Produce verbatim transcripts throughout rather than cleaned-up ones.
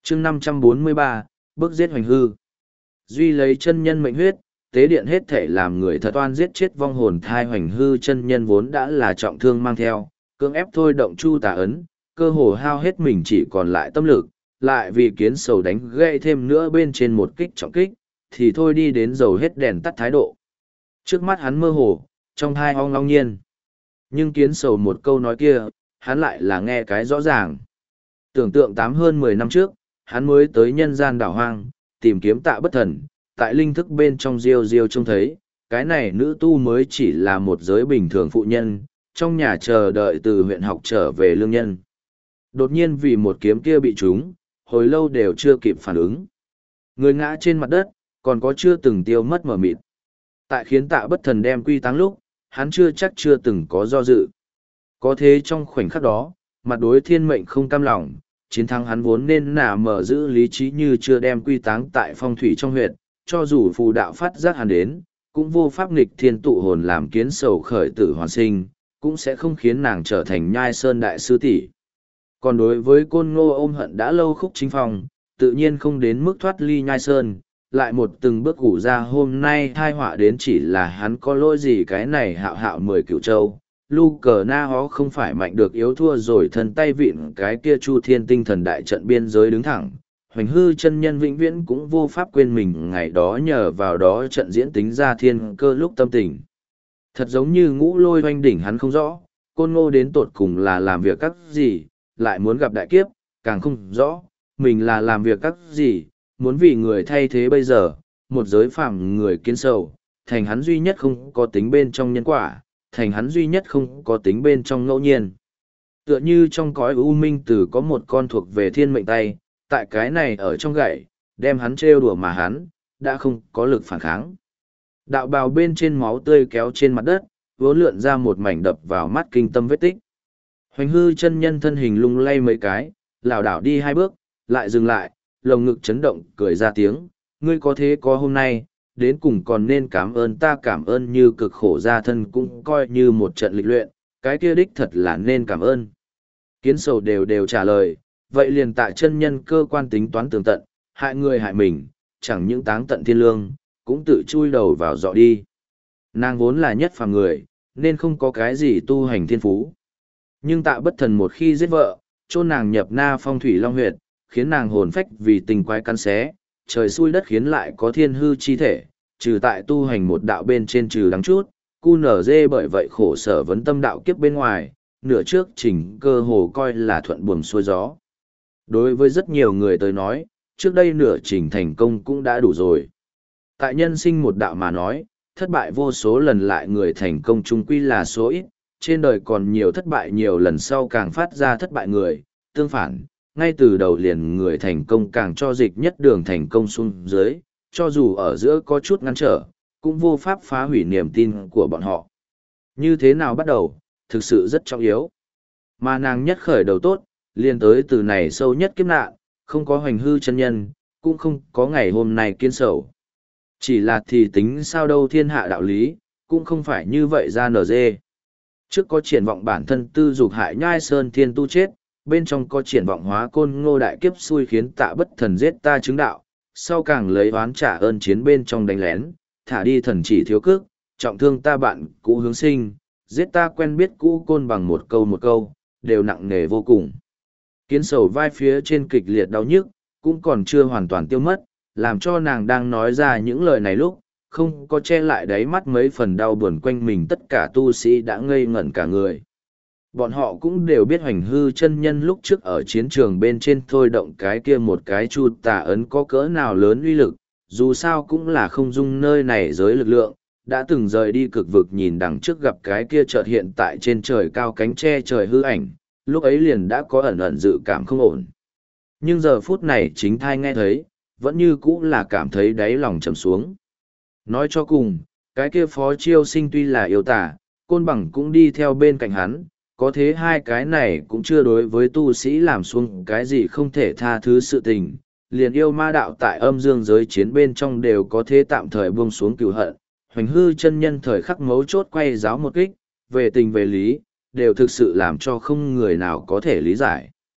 chương năm trăm bốn mươi ba, bước giết hoành hư. Duy lấy chân nhân mệnh huyết, tế điện hết thể làm người thật oan giết chết vong hồn thai hoành hư chân nhân vốn đã là trọng thương mang theo, cưỡng ép thôi động chu tà ấn, cơ hồ hao hết mình chỉ còn lại tâm lực, lại vì kiến sầu đánh gãy thêm nữa bên trên một kích trọng kích, thì thôi đi đến dầu hết đèn tắt thái độ. Trước mắt hắn mơ hồ, trong hai ong long nhiên. Nhưng kiến sầu một câu nói kia, hắn lại là nghe cái rõ ràng. Tưởng tượng tám hơn mười năm trước, hắn mới tới nhân gian đảo hoang, tìm kiếm tạ bất thần, tại linh thức bên trong diêu diêu trông thấy, cái này nữ tu mới chỉ là một giới bình thường phụ nhân, trong nhà chờ đợi từ huyện học trở về lương nhân. Đột nhiên vì một kiếm kia bị trúng, hồi lâu đều chưa kịp phản ứng. Người ngã trên mặt đất, còn có chưa từng tiêu mất mờ mịt. Tại khiến tạ bất thần đem quy táng lúc, hắn chưa chắc chưa từng có do dự. Có thế trong khoảnh khắc đó, mặt đối thiên mệnh không cam lòng, chiến thắng hắn vốn nên nả mở giữ lý trí như chưa đem quy táng tại phong thủy trong huyệt, cho dù phù đạo phát giác hắn đến, cũng vô pháp nghịch thiên tụ hồn làm kiến sầu khởi tử hoàn sinh, cũng sẽ không khiến nàng trở thành nhai sơn đại sư tỷ. Còn đối với côn ngô ôm hận đã lâu khúc chính phòng, tự nhiên không đến mức thoát ly nhai sơn, lại một từng bước gủ ra hôm nay thai họa đến chỉ là hắn có lỗi gì cái này hạo hạo mười cửu châu. Lu cờ na hó không phải mạnh được yếu thua rồi thân tay vịn cái kia chu thiên tinh thần đại trận biên giới đứng thẳng. Hoành hư chân nhân vĩnh viễn cũng vô pháp quên mình ngày đó nhờ vào đó trận diễn tính ra thiên cơ lúc tâm tình. Thật giống như ngũ lôi hoanh đỉnh hắn không rõ, côn ngô đến tột cùng là làm việc các gì, lại muốn gặp đại kiếp, càng không rõ, mình là làm việc các gì, muốn vì người thay thế bây giờ, một giới phàm người kiến sầu, thành hắn duy nhất không có tính bên trong nhân quả, thành hắn duy nhất không có tính bên trong ngẫu nhiên. Tựa như trong cõi u minh từ có một con thuộc về thiên mệnh tay, tại cái này ở trong gậy, đem hắn trêu đùa mà hắn, đã không có lực phản kháng. Đạo bào bên trên máu tươi kéo trên mặt đất, vốn lượn ra một mảnh đập vào mắt kinh tâm vết tích. Hoành hư chân nhân thân hình lung lay mấy cái, lảo đảo đi hai bước, lại dừng lại, lồng ngực chấn động, cười ra tiếng, ngươi có thế có hôm nay, đến cùng còn nên cảm ơn ta cảm ơn như cực khổ ra thân cũng coi như một trận lịch luyện, cái kia đích thật là nên cảm ơn. Kiến sầu đều đều trả lời, vậy liền tại chân nhân cơ quan tính toán tường tận, hại người hại mình, chẳng những táng tận thiên lương, cũng tự chui đầu vào dọ đi. Nàng vốn là nhất phàm người, nên không có cái gì tu hành thiên phú. Nhưng tạ bất thần một khi giết vợ, chôn nàng nhập na phong thủy long huyệt, khiến nàng hồn phách vì tình quái căn xé, trời xui đất khiến lại có thiên hư chi thể, trừ tại tu hành một đạo bên trên trừ đắng chút, cu nở dê bởi vậy khổ sở vấn tâm đạo kiếp bên ngoài, nửa trước trình cơ hồ coi là thuận buồm xuôi gió. Đối với rất nhiều người tới nói, trước đây nửa trình thành công cũng đã đủ rồi. Tại nhân sinh một đạo mà nói, thất bại vô số lần lại người thành công chung quy là số ít, trên đời còn nhiều thất bại nhiều lần sau càng phát ra thất bại người, tương phản, ngay từ đầu liền người thành công càng cho dịch nhất đường thành công xuống dưới, cho dù ở giữa có chút ngăn trở, cũng vô pháp phá hủy niềm tin của bọn họ. Như thế nào bắt đầu, thực sự rất trọng yếu. Mà nàng nhất khởi đầu tốt, liền tới từ này sâu nhất kiếp nạn, không có hoành hư chân nhân, cũng không có ngày hôm nay kiên sầu. Chỉ là thì tính sao đâu thiên hạ đạo lý, cũng không phải như vậy ra nở dê. Trước có triển vọng bản thân tư dục hại nhai sơn thiên tu chết, bên trong có triển vọng hóa côn ngô đại kiếp xui khiến tạ bất thần giết ta chứng đạo, sau càng lấy oán trả ơn chiến bên trong đánh lén, thả đi thần chỉ thiếu cước, trọng thương ta bạn cũ hướng sinh, giết ta quen biết cũ côn bằng một câu một câu, đều nặng nề vô cùng. Kiến sầu vai phía trên kịch liệt đau nhức, cũng còn chưa hoàn toàn tiêu mất, làm cho nàng đang nói ra những lời này lúc, không có che lại đáy mắt mấy phần đau buồn quanh mình tất cả tu sĩ đã ngây ngẩn cả người. Bọn họ cũng đều biết hoành hư chân nhân lúc trước ở chiến trường bên trên thôi động cái kia một cái chu tà ấn có cỡ nào lớn uy lực, dù sao cũng là không dung nơi này giới lực lượng, đã từng rời đi cực vực nhìn đằng trước gặp cái kia chợt hiện tại trên trời cao cánh che trời hư ảnh, lúc ấy liền đã có ẩn ẩn dự cảm không ổn. Nhưng giờ phút này chính thai nghe thấy, vẫn như cũ là cảm thấy đáy lòng trầm xuống. Nói cho cùng, cái kia phó chiêu sinh tuy là yêu tả, côn bằng cũng đi theo bên cạnh hắn, có thế hai cái này cũng chưa đối với tu sĩ làm xuống cái gì không thể tha thứ sự tình, liền yêu ma đạo tại âm dương giới chiến bên trong đều có thế tạm thời buông xuống cừu hận, hoành hư chân nhân thời khắc mấu chốt quay giáo một kích, về tình về lý, đều thực sự làm cho không người nào có thể lý giải.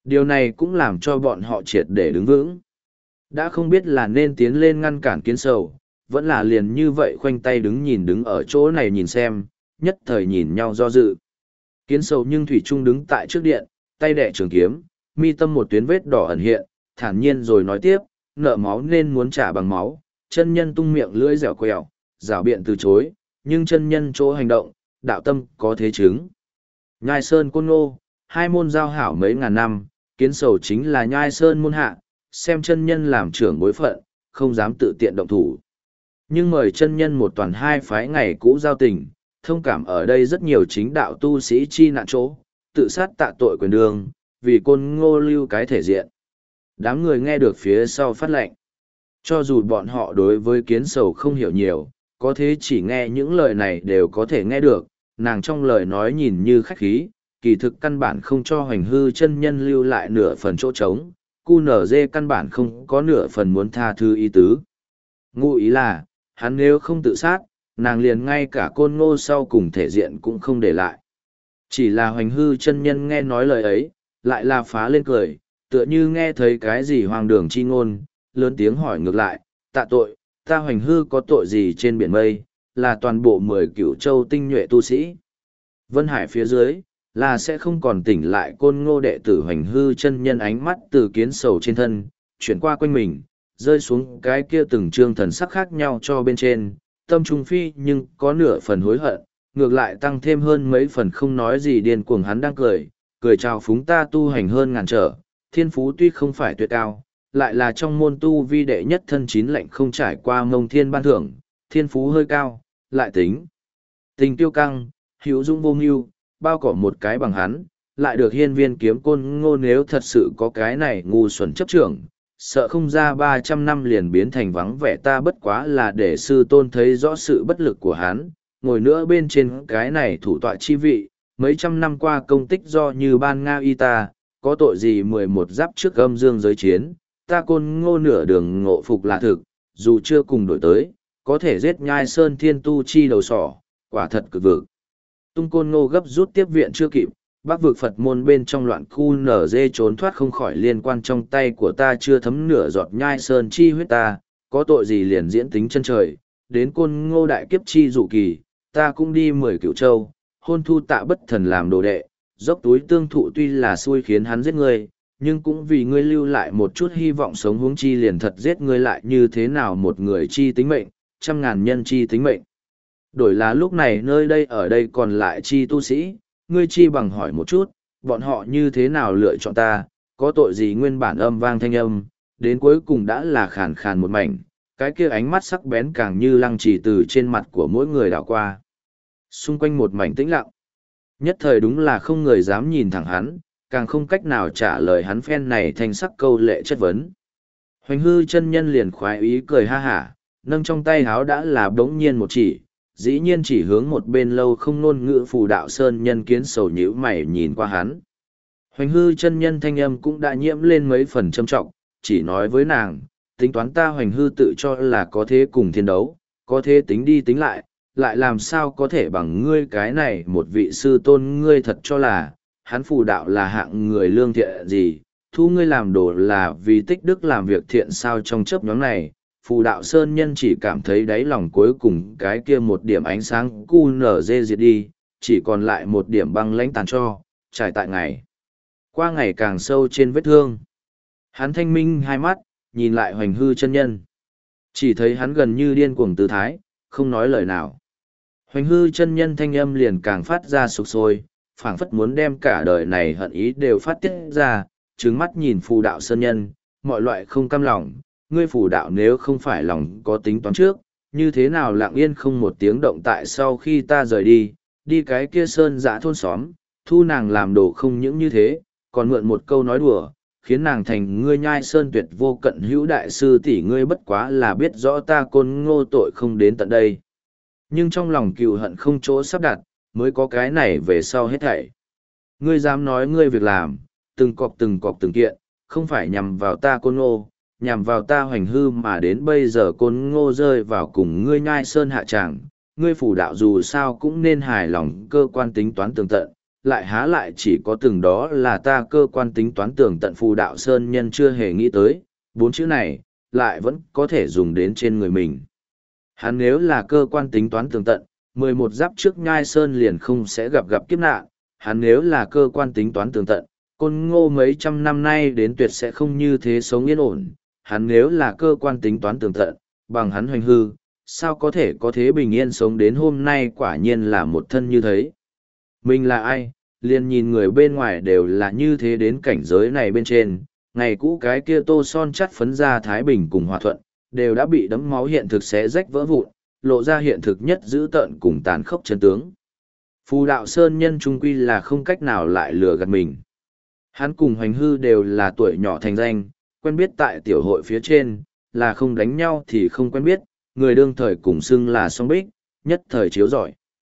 Điều này cũng làm cho bọn họ triệt để đứng vững. Đã không biết là nên tiến lên ngăn cản kiến sầu, vẫn là liền như vậy khoanh tay đứng nhìn đứng ở chỗ này nhìn xem, nhất thời nhìn nhau do dự. Kiến sầu nhưng thủy trung đứng tại trước điện, tay đẻ trường kiếm, mi tâm một tuyến vết đỏ ẩn hiện, thản nhiên rồi nói tiếp, nợ máu nên muốn trả bằng máu, chân nhân tung miệng lưỡi dẻo quẹo, rảo biện từ chối, nhưng chân nhân chỗ hành động, đạo tâm có thế chứng. Nhai Sơn Côn Ngô, hai môn giao hảo mấy ngàn năm, kiến sầu chính là Nhai Sơn môn hạ, xem chân nhân làm trưởng bối phận, không dám tự tiện động thủ. Nhưng mời chân nhân một toàn hai phái ngày cũ giao tình, thông cảm ở đây rất nhiều chính đạo tu sĩ chi nạn chỗ, tự sát tạ tội quyền đường, vì Côn Ngô lưu cái thể diện. Đám người nghe được phía sau phát lệnh. Cho dù bọn họ đối với kiến sầu không hiểu nhiều, có thế chỉ nghe những lời này đều có thể nghe được, nàng trong lời nói nhìn như khách khí, kỳ thực căn bản không cho hoành hư chân nhân lưu lại nửa phần chỗ trống, cu nở dê căn bản không có nửa phần muốn tha thứ ý tứ. Ngụ ý là, hắn nếu không tự sát, nàng liền ngay cả Côn Ngô sau cùng thể diện cũng không để lại. Chỉ là hoành hư chân nhân nghe nói lời ấy, lại là phá lên cười, tựa như nghe thấy cái gì hoang đường chi ngôn, lớn tiếng hỏi ngược lại, tạ tội, ta hoành hư có tội gì trên biển mây, là toàn bộ mười cửu châu tinh nhuệ tu sĩ. Vân Hải phía dưới, là sẽ không còn tỉnh lại Côn Ngô đệ tử hoành hư chân nhân ánh mắt từ kiến sầu trên thân, chuyển qua quanh mình, rơi xuống cái kia từng trương thần sắc khác nhau cho bên trên, tâm trung phi nhưng có nửa phần hối hận, ngược lại tăng thêm hơn mấy phần không nói gì điên cuồng hắn đang cười, cười chào phúng ta tu hành hơn ngàn trở, thiên phú tuy không phải tuyệt cao, lại là trong môn tu vi đệ nhất thân chín lệnh không trải qua mông thiên ban thưởng, thiên phú hơi cao, lại tính. Tình tiêu căng, hữu dung vô mưu, bao cỏ một cái bằng hắn, lại được hiên viên kiếm Côn Ngô nếu thật sự có cái này ngu xuẩn chấp trưởng, sợ không ra ba trăm năm liền biến thành vắng vẻ ta bất quá là để sư tôn thấy rõ sự bất lực của hắn, ngồi nữa bên trên cái này thủ tọa chi vị, mấy trăm năm qua công tích do như ban Nga y ta, có tội gì mười một giáp trước âm dương giới chiến, ta Côn Ngô nửa đường ngộ phục là thực, dù chưa cùng đổi tới, có thể giết Nhai Sơn thiên tu chi đầu sỏ, quả thật cực vực. Tung Côn Ngô gấp rút tiếp viện chưa kịp, bắc vực Phật môn bên trong loạn khu nở dê trốn thoát không khỏi liên quan trong tay của ta chưa thấm nửa giọt Nhai Sơn chi huyết ta, có tội gì liền diễn tính chân trời, đến Côn Ngô đại kiếp chi dụ kỳ, ta cũng đi mười cửu châu, hôn thu tạ bất thần làm đồ đệ, dốc túi tương thụ tuy là xui khiến hắn giết ngươi, nhưng cũng vì ngươi lưu lại một chút hy vọng sống huống chi liền thật giết ngươi lại như thế nào một người chi tính mệnh, trăm ngàn nhân chi tính mệnh. Đổi là lúc này nơi đây ở đây còn lại chi tu sĩ, ngươi chi bằng hỏi một chút, bọn họ như thế nào lựa chọn ta, có tội gì nguyên bản âm vang thanh âm, đến cuối cùng đã là khàn khàn một mảnh, cái kia ánh mắt sắc bén càng như lăng trì từ trên mặt của mỗi người đảo qua. Xung quanh một mảnh tĩnh lặng, nhất thời đúng là không người dám nhìn thẳng hắn, càng không cách nào trả lời hắn phen này thanh sắc câu lệ chất vấn. Hoành hư chân nhân liền khoái ý cười ha hả, nâng trong tay háo đã là đống nhiên một chỉ, dĩ nhiên chỉ hướng một bên lâu không ngôn ngữ phù đạo sơn nhân kiến sầu nhíu mày nhìn qua hắn. Hoành hư chân nhân thanh âm cũng đã nhiễm lên mấy phần trầm trọng, chỉ nói với nàng, tính toán ta hoành hư tự cho là có thế cùng thiên đấu, có thế tính đi tính lại, lại làm sao có thể bằng ngươi cái này một vị sư tôn ngươi thật cho là, hắn phù đạo là hạng người lương thiện gì, thu ngươi làm đồ là vì tích đức làm việc thiện sao trong chấp nhóm này, phù đạo sơn nhân chỉ cảm thấy đáy lòng cuối cùng cái kia một điểm ánh sáng cu nở dê diệt đi, chỉ còn lại một điểm băng lãnh tàn cho, trải tại ngày. Qua ngày càng sâu trên vết thương. Hắn thanh minh hai mắt, nhìn lại hoành hư chân nhân. Chỉ thấy hắn gần như điên cuồng tư thái, không nói lời nào. Hoành hư chân nhân thanh âm liền càng phát ra sục sôi, phảng phất muốn đem cả đời này hận ý đều phát tiết ra, trừng mắt nhìn phù đạo sơn nhân, mọi loại không cam lòng, ngươi phù đạo nếu không phải lòng có tính toán trước, như thế nào lặng yên không một tiếng động tại sau khi ta rời đi, đi cái kia sơn dã thôn xóm, thu nàng làm đồ không những như thế, còn mượn một câu nói đùa, khiến nàng thành ngươi Nhai Sơn tuyệt vô cận hữu đại sư tỷ ngươi bất quá là biết rõ ta Côn Ngô tội không đến tận đây. Nhưng trong lòng cừu hận không chỗ sắp đặt, mới có cái này về sau hết thảy. Ngươi dám nói ngươi việc làm, từng cọc từng cọc từng kiện, không phải nhằm vào ta Côn Ngô, nhằm vào ta hoành hư mà đến bây giờ Côn Ngô rơi vào cùng ngươi Nhai Sơn hạ tràng, ngươi phủ đạo dù sao cũng nên hài lòng cơ quan tính toán tường tận, lại há lại chỉ có từng đó là ta cơ quan tính toán tường tận phù đạo sơn nhân chưa hề nghĩ tới, bốn chữ này, lại vẫn có thể dùng đến trên người mình. Hắn nếu là cơ quan tính toán tường tận, mười một giáp trước nhai sơn liền không sẽ gặp gặp kiếp nạn, hắn nếu là cơ quan tính toán tường tận, côn ngô mấy trăm năm nay đến tuyệt sẽ không như thế sống yên ổn, hắn nếu là cơ quan tính toán tường tận, bằng hắn hoành hư, sao có thể có thế bình yên sống đến hôm nay quả nhiên là một thân như thế. Mình là ai, liền nhìn người bên ngoài đều là như thế đến cảnh giới này bên trên, ngày cũ cái kia tô son chắt phấn ra Thái Bình cùng hòa thuận, đều đã bị đấm máu hiện thực xé rách vỡ vụn, lộ ra hiện thực nhất dữ tợn cùng tàn khốc chân tướng. Phù đạo sơn nhân trung quy là không cách nào lại lừa gạt mình. Hắn cùng hoành hư đều là tuổi nhỏ thành danh, quen biết tại tiểu hội phía trên, là không đánh nhau thì không quen biết, người đương thời cùng xưng là song bích, nhất thời chiếu giỏi.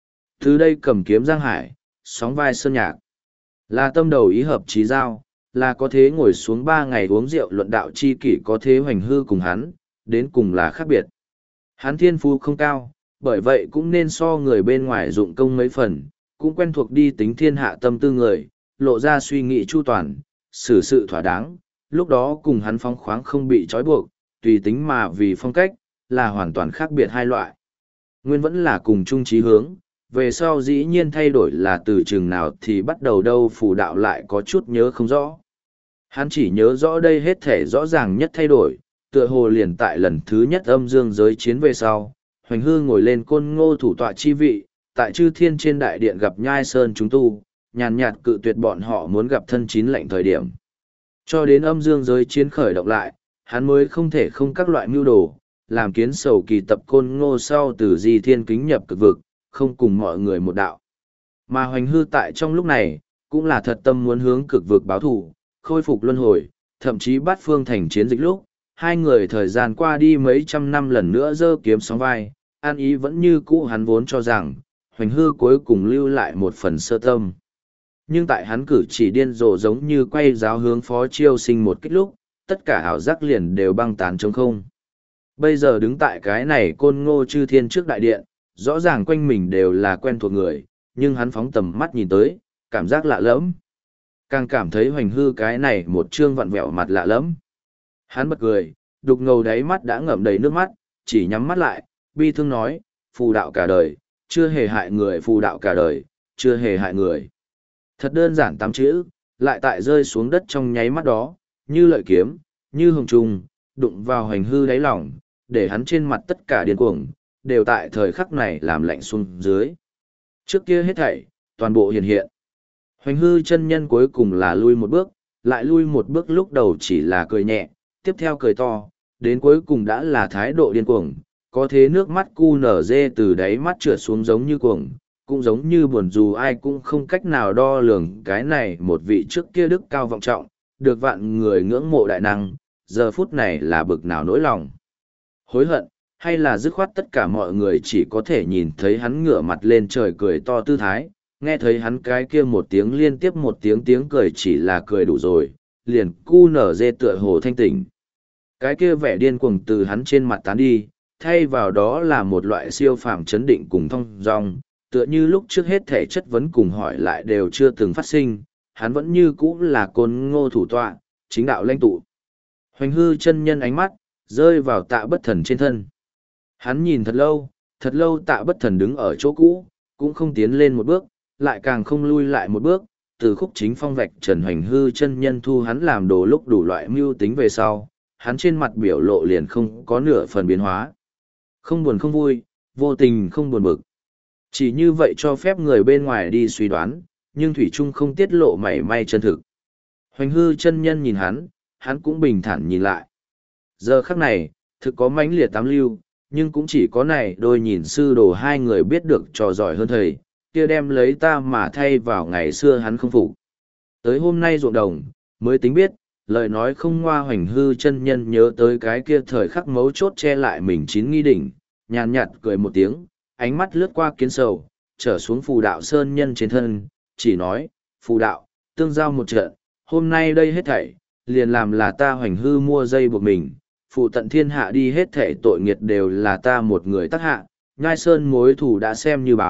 Từ đây cầm kiếm giang hải, sóng vai sơn nhạc, là tâm đầu ý hợp chí giao, là có thế ngồi xuống ba ngày uống rượu luận đạo chi kỷ có thế hoành hư cùng hắn, đến cùng là khác biệt. Hắn thiên phú không cao, bởi vậy cũng nên so người bên ngoài dụng công mấy phần, cũng quen thuộc đi tính thiên hạ tâm tư người, lộ ra suy nghĩ chu toàn, xử sự thỏa đáng, lúc đó cùng hắn phóng khoáng không bị trói buộc, tùy tính mà vì phong cách, là hoàn toàn khác biệt hai loại. Nguyên vẫn là cùng chung chí hướng, về sau dĩ nhiên thay đổi là từ chừng nào thì bắt đầu đâu phù đạo lại có chút nhớ không rõ. Hắn chỉ nhớ rõ đây hết thể rõ ràng nhất thay đổi, tựa hồ liền tại lần thứ nhất âm dương giới chiến về sau, hoành hư ngồi lên côn ngô thủ tọa chi vị, tại chư thiên trên đại điện gặp nhai sơn chúng tu, nhàn nhạt cự tuyệt bọn họ muốn gặp thân chín lệnh thời điểm. Cho đến âm dương giới chiến khởi động lại, hắn mới không thể không các loại mưu đồ, làm kiến sầu kỳ tập côn ngô sau từ di thiên kính nhập cực vực, không cùng mọi người một đạo. Mà hoành hư tại trong lúc này, cũng là thật tâm muốn hướng cực vực báo thù, khôi phục luân hồi, thậm chí bắt phương thành chiến dịch lúc, hai người thời gian qua đi mấy trăm năm lần nữa giơ kiếm sóng vai, an ý vẫn như cũ hắn vốn cho rằng, hoành hư cuối cùng lưu lại một phần sơ tâm. Nhưng tại hắn cử chỉ điên rồ giống như quay giáo hướng phó chiêu sinh một kích lúc, tất cả ảo giác liền đều băng tán trống không. Bây giờ đứng tại cái này côn ngô chư thiên trước đại điện, rõ ràng quanh mình đều là quen thuộc người, nhưng hắn phóng tầm mắt nhìn tới, cảm giác lạ lẫm. Càng cảm thấy hoành hư cái này một trương vặn vẹo mặt lạ lẫm. Hắn bật cười, đục ngầu đáy mắt đã ngậm đầy nước mắt, chỉ nhắm mắt lại, bi thương nói, phù đạo cả đời, chưa hề hại người phù đạo cả đời, chưa hề hại người. Thật đơn giản tám chữ, lại tại rơi xuống đất trong nháy mắt đó, như lợi kiếm, như hồng trùng, đụng vào hoành hư đáy lòng, để hắn trên mặt tất cả điên cuồng, đều tại thời khắc này làm lạnh xuống dưới. Trước kia hết thảy, toàn bộ hiện hiện. Hoành hư chân nhân cuối cùng là lui một bước, lại lui một bước lúc đầu chỉ là cười nhẹ, tiếp theo cười to, đến cuối cùng đã là thái độ điên cuồng, có thế nước mắt cu nở dê từ đáy mắt trượt xuống giống như cuồng, cũng giống như buồn dù ai cũng không cách nào đo lường cái này một vị trước kia đức cao vọng trọng, được vạn người ngưỡng mộ đại năng, giờ phút này là bực nào nỗi lòng. Hối hận, hay là dứt khoát tất cả mọi người chỉ có thể nhìn thấy hắn ngửa mặt lên trời cười to tư thái, nghe thấy hắn cái kia một tiếng liên tiếp một tiếng tiếng cười chỉ là cười đủ rồi, liền cu nở dê tựa hồ thanh tỉnh. Cái kia vẻ điên cuồng từ hắn trên mặt tán đi, thay vào đó là một loại siêu phàm chấn định cùng thong dong, tựa như lúc trước hết thể chất vấn cùng hỏi lại đều chưa từng phát sinh, hắn vẫn như cũ là côn ngô thủ tọa, chính đạo lãnh tụ. Hoành hư chân nhân ánh mắt, rơi vào tạ bất thần trên thân. Hắn nhìn thật lâu, thật lâu tạ bất thần đứng ở chỗ cũ, cũng không tiến lên một bước, lại càng không lui lại một bước, từ khúc chính phong vạch trần hoành hư chân nhân thu hắn làm đồ lúc đủ loại mưu tính về sau, hắn trên mặt biểu lộ liền không có nửa phần biến hóa. Không buồn không vui, vô tình không buồn bực. Chỉ như vậy cho phép người bên ngoài đi suy đoán, nhưng Thủy Trung không tiết lộ mảy may chân thực. Hoành hư chân nhân nhìn hắn, hắn cũng bình thản nhìn lại. Giờ khắc này, thực có mãnh liệt tám lưu, nhưng cũng chỉ có này đôi nhìn sư đồ hai người biết được trò giỏi hơn thầy, kia đem lấy ta mà thay vào ngày xưa hắn không phục. Tới hôm nay ruộng đồng, mới tính biết, lời nói không ngoa hoành hư chân nhân nhớ tới cái kia thời khắc mấu chốt che lại mình chín nghi đỉnh, nhàn nhạt cười một tiếng, ánh mắt lướt qua kiến sầu, trở xuống phù đạo sơn nhân trên thân, chỉ nói, phù đạo, tương giao một trận, hôm nay đây hết thảy, liền làm là ta hoành hư mua dây buộc mình, phụ tận thiên hạ đi hết thảy tội nghiệt đều là ta một người tác hạ, nhai sơn mối thù đã xem như báo,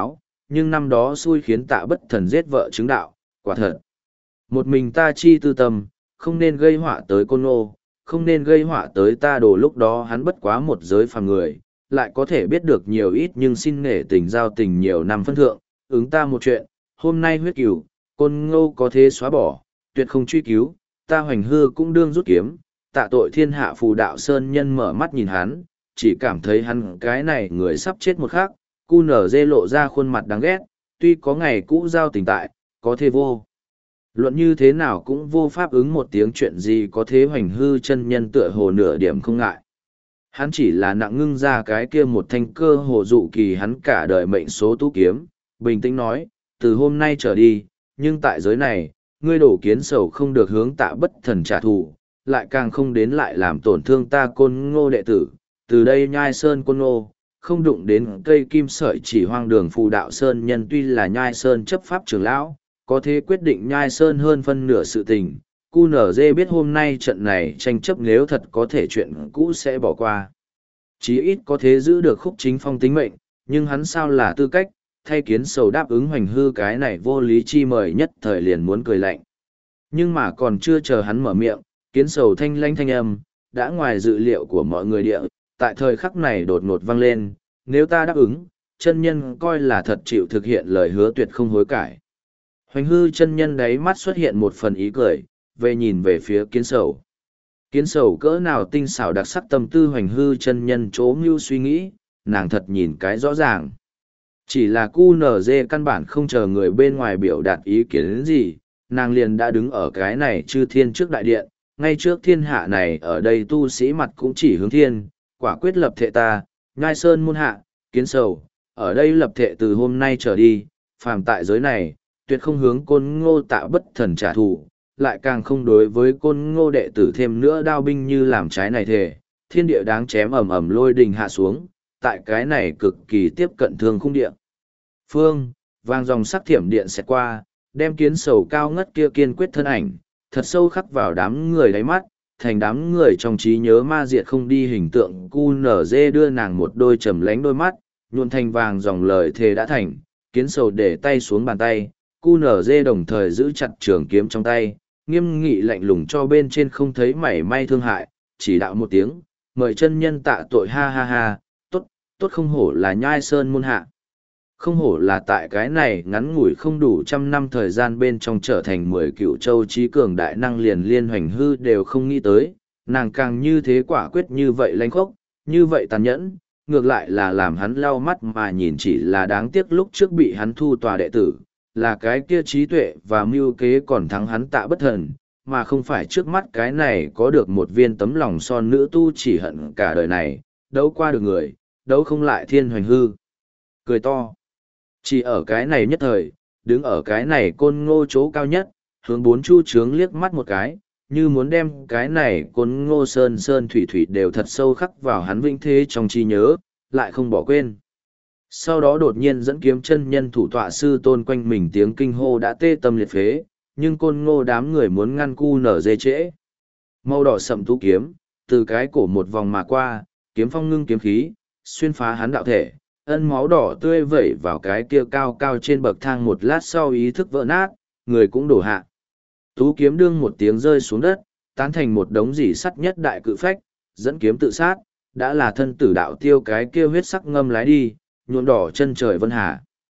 nhưng năm đó xui khiến tạ bất thần giết vợ chứng đạo, quả thật. Một mình ta chi tư tâm, không nên gây họa tới Côn Ngô, không nên gây họa tới ta đồ lúc đó hắn bất quá một giới phàm người, lại có thể biết được nhiều ít nhưng xin nể tình giao tình nhiều năm phân thượng, ứng ta một chuyện, hôm nay huyết cửu, Côn Ngô có thế xóa bỏ, tuyệt không truy cứu, ta Hoành Hư cũng đương rút kiếm, tạ tội thiên hạ phù đạo sơn nhân mở mắt nhìn hắn, chỉ cảm thấy hắn cái này người sắp chết một khắc, cu nở dê lộ ra khuôn mặt đáng ghét, tuy có ngày cũ giao tình tại, có thể vô. Luận như thế nào cũng vô pháp ứng một tiếng chuyện gì có thế Hoành Hư chân nhân tựa hồ nửa điểm không ngại. Hắn chỉ là nặng ngưng ra cái kia một thanh cơ hồ dụ kỳ hắn cả đời mệnh số tú kiếm, bình tĩnh nói, từ hôm nay trở đi, nhưng tại giới này, ngươi đổ kiến sầu không được hướng tạ bất thần trả thù, lại càng không đến lại làm tổn thương ta Côn Ngô đệ tử, từ đây nhai sơn Côn Ngô, không đụng đến cây kim sợi chỉ hoang đường phù đạo sơn nhân tuy là nhai sơn chấp pháp trưởng lão, có thế quyết định nhai sơn hơn phân nửa sự tình. Cu nở dê biết hôm nay trận này tranh chấp nếu thật có thể chuyện cũ sẽ bỏ qua. Chí ít có thế giữ được Khúc Chính Phong tính mệnh, nhưng hắn sao là tư cách, thay kiến sầu đáp ứng Hoành Hư cái này vô lý chi mời nhất thời liền muốn cười lạnh. Nhưng mà còn chưa chờ hắn mở miệng, kiến sầu thanh lanh thanh âm, đã ngoài dự liệu của mọi người địa, tại thời khắc này đột ngột vang lên, nếu ta đáp ứng, chân nhân coi là thật chịu thực hiện lời hứa tuyệt không hối cải. Hoành Hư chân nhân đáy mắt xuất hiện một phần ý cười, về nhìn về phía kiến sầu. Kiến sầu cỡ nào tinh xảo đặc sắc tâm tư Hoành Hư chân nhân chỗ mưu suy nghĩ, nàng thật nhìn cái rõ ràng. Chỉ là cu nở dê căn bản không chờ người bên ngoài biểu đạt ý kiến gì, nàng liền đã đứng ở cái này chư thiên trước đại điện, ngay trước thiên hạ này ở đây tu sĩ mặt cũng chỉ hướng thiên, quả quyết lập thệ ta, nhai sơn môn hạ, kiến sầu, ở đây lập thệ từ hôm nay trở đi, phàm tại giới này, tuyệt không hướng Côn Ngô tạ bất thần trả thù, lại càng không đối với Côn Ngô đệ tử thêm nữa đao binh như làm trái này thề, thiên địa đáng chém ầm ầm lôi đình hạ xuống, tại cái này cực kỳ tiếp cận thương khung địa. Phương, vang dòng sắc thiểm điện xẹt qua, đem kiến sầu cao ngất kia kiên quyết thân ảnh, thật sâu khắc vào đám người đáy mắt, thành đám người trong trí nhớ ma diệt không đi hình tượng cu nở dê đưa nàng một đôi trầm lánh đôi mắt, nhuộn thành vàng dòng lời thề đã thành, kiến sầu để tay xuống bàn tay, cu nở dê đồng thời giữ chặt trường kiếm trong tay, nghiêm nghị lạnh lùng cho bên trên không thấy mảy may thương hại, chỉ đạo một tiếng, mời chân nhân tạ tội ha ha ha, tốt, tốt không hổ là nhai sơn môn hạ. Không hổ là tại cái này ngắn ngủi không đủ trăm năm thời gian bên trong trở thành mười cựu châu trí cường đại năng liền liên Hoành Hư đều không nghĩ tới, nàng càng như thế quả quyết như vậy lanh khốc, như vậy tàn nhẫn, ngược lại là làm hắn lau mắt mà nhìn chỉ là đáng tiếc lúc trước bị hắn thu tòa đệ tử, là cái kia trí tuệ và mưu kế còn thắng hắn tạ bất thần, mà không phải trước mắt cái này có được một viên tấm lòng son nữ tu chỉ hận cả đời này, đấu qua được người, đấu không lại thiên Hoành Hư. Cười to. Chỉ ở cái này nhất thời, đứng ở cái này Côn Ngô chỗ cao nhất, hướng bốn chu trướng liếc mắt một cái, như muốn đem cái này Côn Ngô sơn sơn thủy thủy đều thật sâu khắc vào hắn vinh thế trong trí nhớ, lại không bỏ quên. Sau đó đột nhiên dẫn kiếm chân nhân thủ tọa sư tôn quanh mình tiếng kinh hô đã tê tâm liệt phế, nhưng Côn Ngô đám người muốn ngăn cu nở dê trễ. Màu đỏ sậm tú kiếm, từ cái cổ một vòng mà qua, kiếm phong ngưng kiếm khí, xuyên phá hắn đạo thể. Ân máu đỏ tươi vẩy vào cái kia cao cao trên bậc thang một lát sau ý thức vỡ nát, người cũng đổ hạ. Tú kiếm đương một tiếng rơi xuống đất, tán thành một đống dỉ sắt nhất đại cự phách, dẫn kiếm tự sát, đã là thân tử đạo tiêu cái kia huyết sắc ngâm lái đi, nhuộm đỏ chân trời vân hà.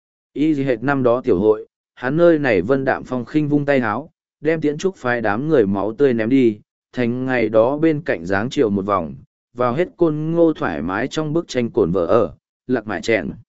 Y gì hệt năm đó tiểu hội, hắn nơi này vân đạm phong khinh vung tay háo, đem tiễn trúc phái đám người máu tươi ném đi, thành ngày đó bên cạnh dáng chiều một vòng, vào hết Côn Ngô thoải mái trong bức tranh cồn vợ ở. Lạc mại chèn.